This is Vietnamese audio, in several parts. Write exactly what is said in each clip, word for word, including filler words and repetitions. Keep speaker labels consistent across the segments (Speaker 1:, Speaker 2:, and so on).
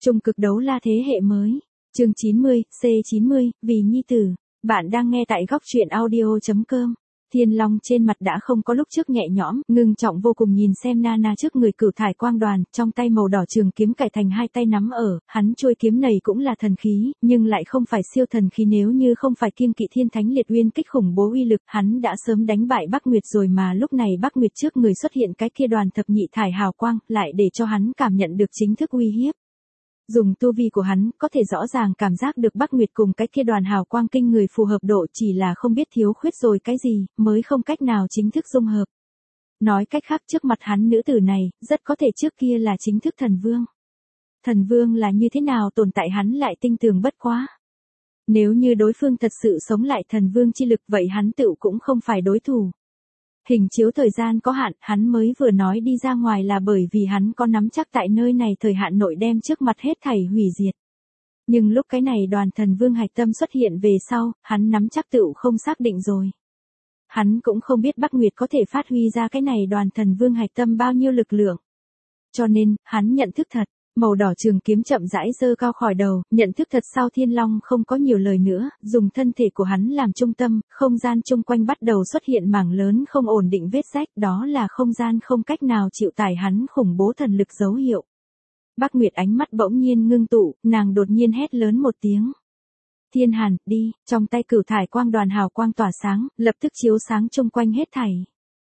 Speaker 1: Trung cực đấu la thế hệ mới. Chương chín mươi, C chín mươi, vì nhi tử. Bạn đang nghe tại góc truyện audio chấm com. Thiên Long trên mặt đã không có lúc trước nhẹ nhõm, ngưng trọng vô cùng nhìn xem Nana trước người Cửu Thải Quang Đoàn, trong tay màu đỏ trường kiếm cải thành hai tay nắm ở, hắn chuôi kiếm này cũng là thần khí, nhưng lại không phải siêu thần khí, nếu như không phải kiêng kỵ Thiên Thánh Liệt Uyên kích khủng bố uy lực, hắn đã sớm đánh bại Bắc Nguyệt rồi, mà lúc này Bắc Nguyệt trước người xuất hiện cái kia đoàn thập nhị thải hào quang, lại để cho hắn cảm nhận được chính thức uy hiếp. Dùng tu vi của hắn, có thể rõ ràng cảm giác được Bắc Nguyệt cùng cái kia đoàn hào quang kinh người phù hợp độ, chỉ là không biết thiếu khuyết rồi cái gì, mới không cách nào chính thức dung hợp. Nói cách khác, trước mặt hắn nữ tử này, rất có thể trước kia là chính thức thần vương. Thần vương là như thế nào tồn tại hắn lại tinh tường bất quá. Nếu như đối phương thật sự sống lại thần vương chi lực, vậy hắn tự cũng không phải đối thủ. Hình chiếu thời gian có hạn, hắn mới vừa nói đi ra ngoài là bởi vì hắn có nắm chắc tại nơi này thời hạn nội đem trước mặt hết thảy hủy diệt. Nhưng lúc cái này đoàn thần vương hạch tâm xuất hiện về sau, hắn nắm chắc tựu không xác định rồi. Hắn cũng không biết Bắc Nguyệt có thể phát huy ra cái này đoàn thần vương hạch tâm bao nhiêu lực lượng. Cho nên, hắn nhận thức thật. Màu đỏ trường kiếm chậm rãi giơ cao khỏi đầu, nhận thức thật sau Thiên Long không có nhiều lời nữa, dùng thân thể của hắn làm trung tâm, không gian chung quanh bắt đầu xuất hiện mảng lớn không ổn định vết rách, đó là không gian không cách nào chịu tải hắn khủng bố thần lực dấu hiệu. Bắc Nguyệt ánh mắt bỗng nhiên ngưng tụ, nàng đột nhiên hét lớn một tiếng. Thiên Hàn, đi, trong tay Cửu Thải Quang Đoàn hào quang tỏa sáng, lập tức chiếu sáng chung quanh hết thảy.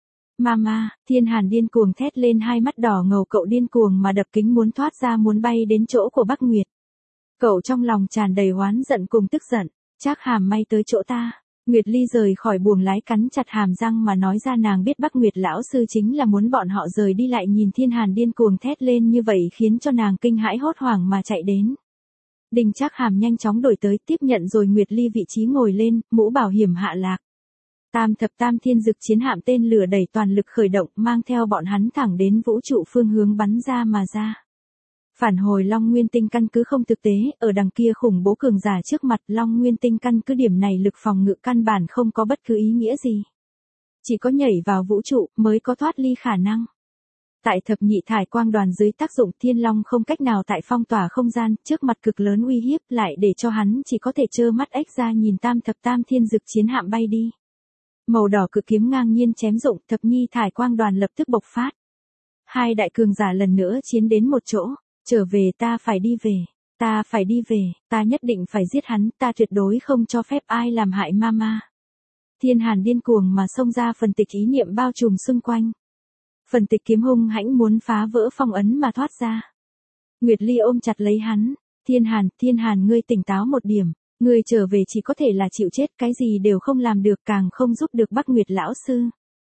Speaker 1: Mama, Thiên Hàn điên cuồng thét lên, hai mắt đỏ ngầu, cậu điên cuồng mà đập kính muốn thoát ra, muốn bay đến chỗ của Bắc Nguyệt. Cậu trong lòng tràn đầy oán giận cùng tức giận, Trác Hàm may tới chỗ ta. Nguyệt Ly rời khỏi buồng lái cắn chặt hàm răng mà nói ra, nàng biết Bắc Nguyệt lão sư chính là muốn bọn họ rời đi, lại nhìn Thiên Hàn điên cuồng thét lên như vậy khiến cho nàng kinh hãi hốt hoảng mà chạy đến. Đinh Trác Hàm nhanh chóng đổi tới tiếp nhận rồi Nguyệt Ly vị trí ngồi lên, mũ bảo hiểm hạ lạc. Tam thập tam thiên dực chiến hạm tên lửa đẩy toàn lực khởi động, mang theo bọn hắn thẳng đến vũ trụ phương hướng bắn ra mà ra. Phản hồi Long Nguyên Tinh căn cứ không thực tế, ở đằng kia khủng bố cường giả trước mặt, Long Nguyên Tinh căn cứ điểm này lực phòng ngự căn bản không có bất cứ ý nghĩa gì. Chỉ có nhảy vào vũ trụ mới có thoát ly khả năng. Tại thập nhị thải quang đoàn dưới tác dụng, Thiên Long không cách nào tại phong tỏa không gian, trước mặt cực lớn uy hiếp, lại để cho hắn chỉ có thể trơ mắt ếch ra nhìn tam thập tam thiên dực chiến hạm bay đi. Màu đỏ cự kiếm ngang nhiên chém rụng, thập nhi thải quang đoàn lập tức bộc phát. Hai đại cường giả lần nữa chiến đến một chỗ, trở về, ta phải đi về, ta phải đi về, ta nhất định phải giết hắn, ta tuyệt đối không cho phép ai làm hại mama. Thiên Hàn điên cuồng mà xông ra, phần tịch ý niệm bao trùm xung quanh. Phần tịch kiếm hung hãnh muốn phá vỡ phong ấn mà thoát ra. Nguyệt Ly ôm chặt lấy hắn, Thiên Hàn, Thiên Hàn ngươi tỉnh táo một điểm. Ngươi trở về chỉ có thể là chịu chết, cái gì đều không làm được, càng không giúp được Bắc Nguyệt lão sư.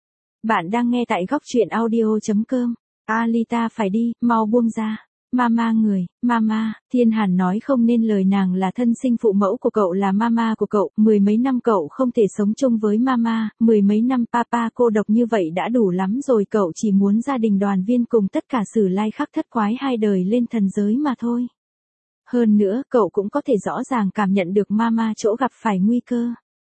Speaker 1: Bạn đang nghe tại góc truyện audio chấm com. Alita phải đi, mau buông ra. Mama người, mama, Thiên Hàn nói không nên lời, nàng là thân sinh phụ mẫu của cậu, là mama của cậu, mười mấy năm cậu không thể sống chung với mama, mười mấy năm papa cô độc như vậy đã đủ lắm rồi, cậu chỉ muốn gia đình đoàn viên cùng tất cả sử lai khắc thất quái hai đời lên thần giới mà thôi. Hơn nữa, cậu cũng có thể rõ ràng cảm nhận được mama chỗ gặp phải nguy cơ.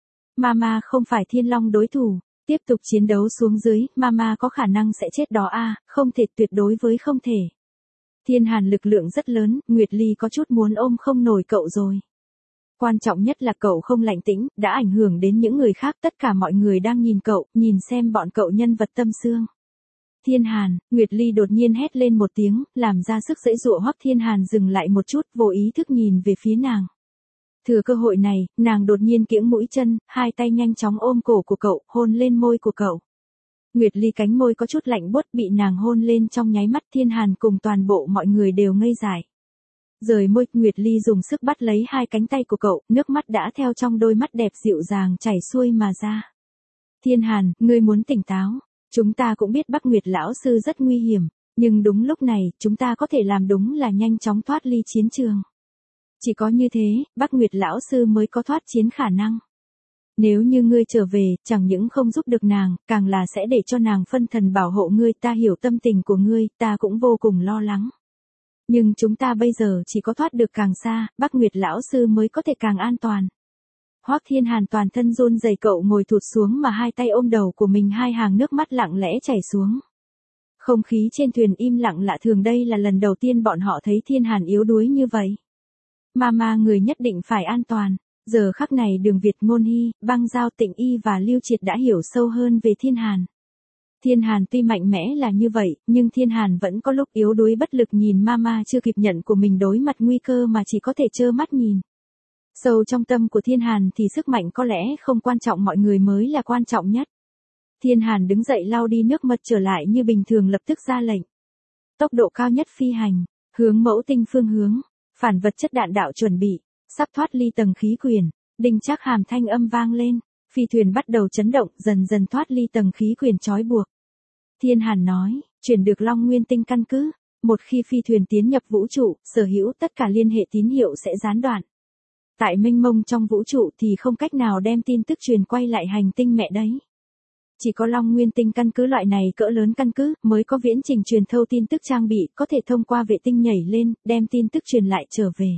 Speaker 1: Mama không phải Thiên Long đối thủ, tiếp tục chiến đấu xuống dưới, mama có khả năng sẽ chết đó a, không thể, tuyệt đối với không thể. Thiên Hàn lực lượng rất lớn, Nguyệt Ly có chút muốn ôm không nổi cậu rồi. Quan trọng nhất là cậu không lạnh tĩnh, đã ảnh hưởng đến những người khác, tất cả mọi người đang nhìn cậu, nhìn xem bọn cậu nhân vật tâm xương. Thiên Hàn, Nguyệt Ly đột nhiên hét lên một tiếng, làm ra sức giãy giụa. Hoắc Thiên Hàn dừng lại một chút, vô ý thức nhìn về phía nàng. Thừa cơ hội này, nàng đột nhiên kiễng mũi chân, hai tay nhanh chóng ôm cổ của cậu, hôn lên môi của cậu. Nguyệt Ly cánh môi có chút lạnh buốt, bị nàng hôn lên trong nháy mắt, Thiên Hàn cùng toàn bộ mọi người đều ngây dại. Rời môi, Nguyệt Ly dùng sức bắt lấy hai cánh tay của cậu, nước mắt đã theo trong đôi mắt đẹp dịu dàng chảy xuôi mà ra. Thiên Hàn, ngươi muốn tỉnh táo. Chúng ta cũng biết Bắc Nguyệt lão sư rất nguy hiểm, nhưng đúng lúc này, chúng ta có thể làm đúng là nhanh chóng thoát ly chiến trường. Chỉ có như thế, Bắc Nguyệt lão sư mới có thoát chiến khả năng. Nếu như ngươi trở về, chẳng những không giúp được nàng, càng là sẽ để cho nàng phân thần bảo hộ ngươi, ta hiểu tâm tình của ngươi, ta cũng vô cùng lo lắng. Nhưng chúng ta bây giờ chỉ có thoát được càng xa, Bắc Nguyệt lão sư mới có thể càng an toàn. Hoắc Thiên Hàn toàn thân run rẩy, cậu ngồi thụt xuống mà hai tay ôm đầu của mình, hai hàng nước mắt lặng lẽ chảy xuống. Không khí trên thuyền im lặng lạ thường, đây là lần đầu tiên bọn họ thấy Thiên Hàn yếu đuối như vậy. Mama người nhất định phải an toàn. Giờ khắc này Đường Việt, Ngôn Hy, Băng Giao, Tịnh Y và Lưu Triệt đã hiểu sâu hơn về Thiên Hàn. Thiên Hàn tuy mạnh mẽ là như vậy, nhưng Thiên Hàn vẫn có lúc yếu đuối bất lực, nhìn Mama chưa kịp nhận của mình đối mặt nguy cơ mà chỉ có thể trơ mắt nhìn. Sâu trong tâm của Thiên Hàn thì sức mạnh có lẽ không quan trọng, mọi người mới là quan trọng nhất. Thiên Hàn đứng dậy lau đi nước mật trở lại như bình thường, lập tức ra lệnh. Tốc độ cao nhất phi hành, hướng mẫu tinh phương hướng, phản vật chất đạn đạo chuẩn bị, sắp thoát ly tầng khí quyển. Đinh Trác Hàm thanh âm vang lên, phi thuyền bắt đầu chấn động, dần dần thoát ly tầng khí quyển trói buộc. Thiên Hàn nói, chuyển được Long Nguyên Tinh căn cứ, một khi phi thuyền tiến nhập vũ trụ, sở hữu tất cả liên hệ tín hiệu sẽ gián đoạn. Tại mênh mông trong vũ trụ thì không cách nào đem tin tức truyền quay lại hành tinh mẹ đấy. Chỉ có Long Nguyên Tinh căn cứ loại này cỡ lớn căn cứ mới có viễn trình truyền thâu tin tức trang bị, có thể thông qua vệ tinh nhảy lên, đem tin tức truyền lại trở về.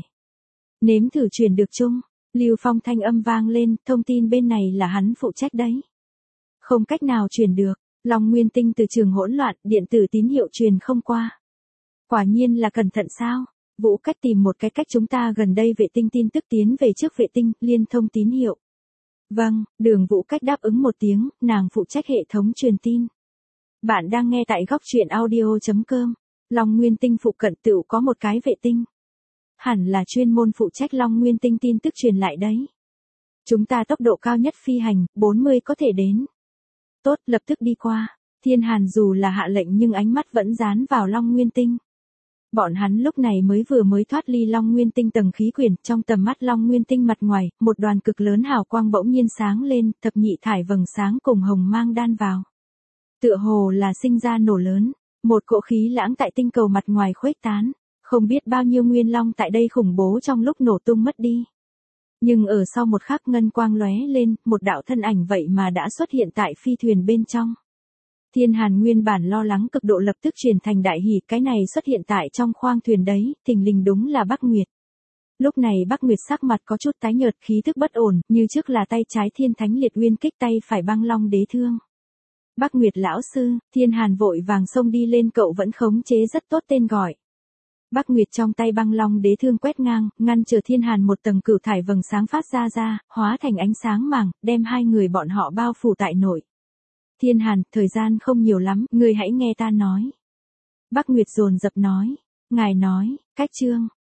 Speaker 1: Nếm thử truyền được chung, Lưu Phong thanh âm vang lên, thông tin bên này là hắn phụ trách đấy. Không cách nào truyền được, Long Nguyên Tinh từ trường hỗn loạn, điện tử tín hiệu truyền không qua. Quả nhiên là cẩn thận sao? Vũ Cách tìm một cái cách, chúng ta gần đây vệ tinh tin tức tiến về trước vệ tinh, liên thông tín hiệu. Vâng, Đường Vũ Cách đáp ứng một tiếng, nàng phụ trách hệ thống truyền tin. Bạn đang nghe tại góc truyện audio chấm com. Long Nguyên Tinh phụ cận tựu có một cái vệ tinh. Hẳn là chuyên môn phụ trách Long Nguyên Tinh tin tức truyền lại đấy. Chúng ta tốc độ cao nhất phi hành, bốn mươi có thể đến. Tốt, lập tức đi qua. Thiên Hàn dù là hạ lệnh nhưng ánh mắt vẫn dán vào Long Nguyên Tinh. Bọn hắn lúc này mới vừa mới thoát ly Long Nguyên Tinh tầng khí quyển, trong tầm mắt Long Nguyên Tinh mặt ngoài, một đoàn cực lớn hào quang bỗng nhiên sáng lên, thập nhị thải vầng sáng cùng hồng mang đan vào. Tựa hồ là sinh ra nổ lớn, một cỗ khí lãng tại tinh cầu mặt ngoài khuếch tán, không biết bao nhiêu nguyên long tại đây khủng bố trong lúc nổ tung mất đi. Nhưng ở sau một khắc ngân quang lóe lên, một đạo thân ảnh vậy mà đã xuất hiện tại phi thuyền bên trong. Thiên Hàn nguyên bản lo lắng cực độ lập tức chuyển thành đại hỉ, cái này xuất hiện tại trong khoang thuyền đấy, thình lình đúng là Bắc Nguyệt. Lúc này Bắc Nguyệt sắc mặt có chút tái nhợt, khí thức bất ổn, như trước là tay trái Thiên Thánh Liệt Uyên kích, tay phải Băng Long Đế Thương. Bắc Nguyệt lão sư, Thiên Hàn vội vàng xông đi lên, cậu vẫn khống chế rất tốt tên gọi. Bắc Nguyệt trong tay Băng Long Đế Thương quét ngang, ngăn trở Thiên Hàn một tầng cửu thải vầng sáng phát ra ra, hóa thành ánh sáng màng, đem hai người bọn họ bao phủ tại nội. Thiên Hàn, thời gian không nhiều lắm, ngươi hãy nghe ta nói. Bắc Nguyệt dồn dập nói, ngài nói, cách chương,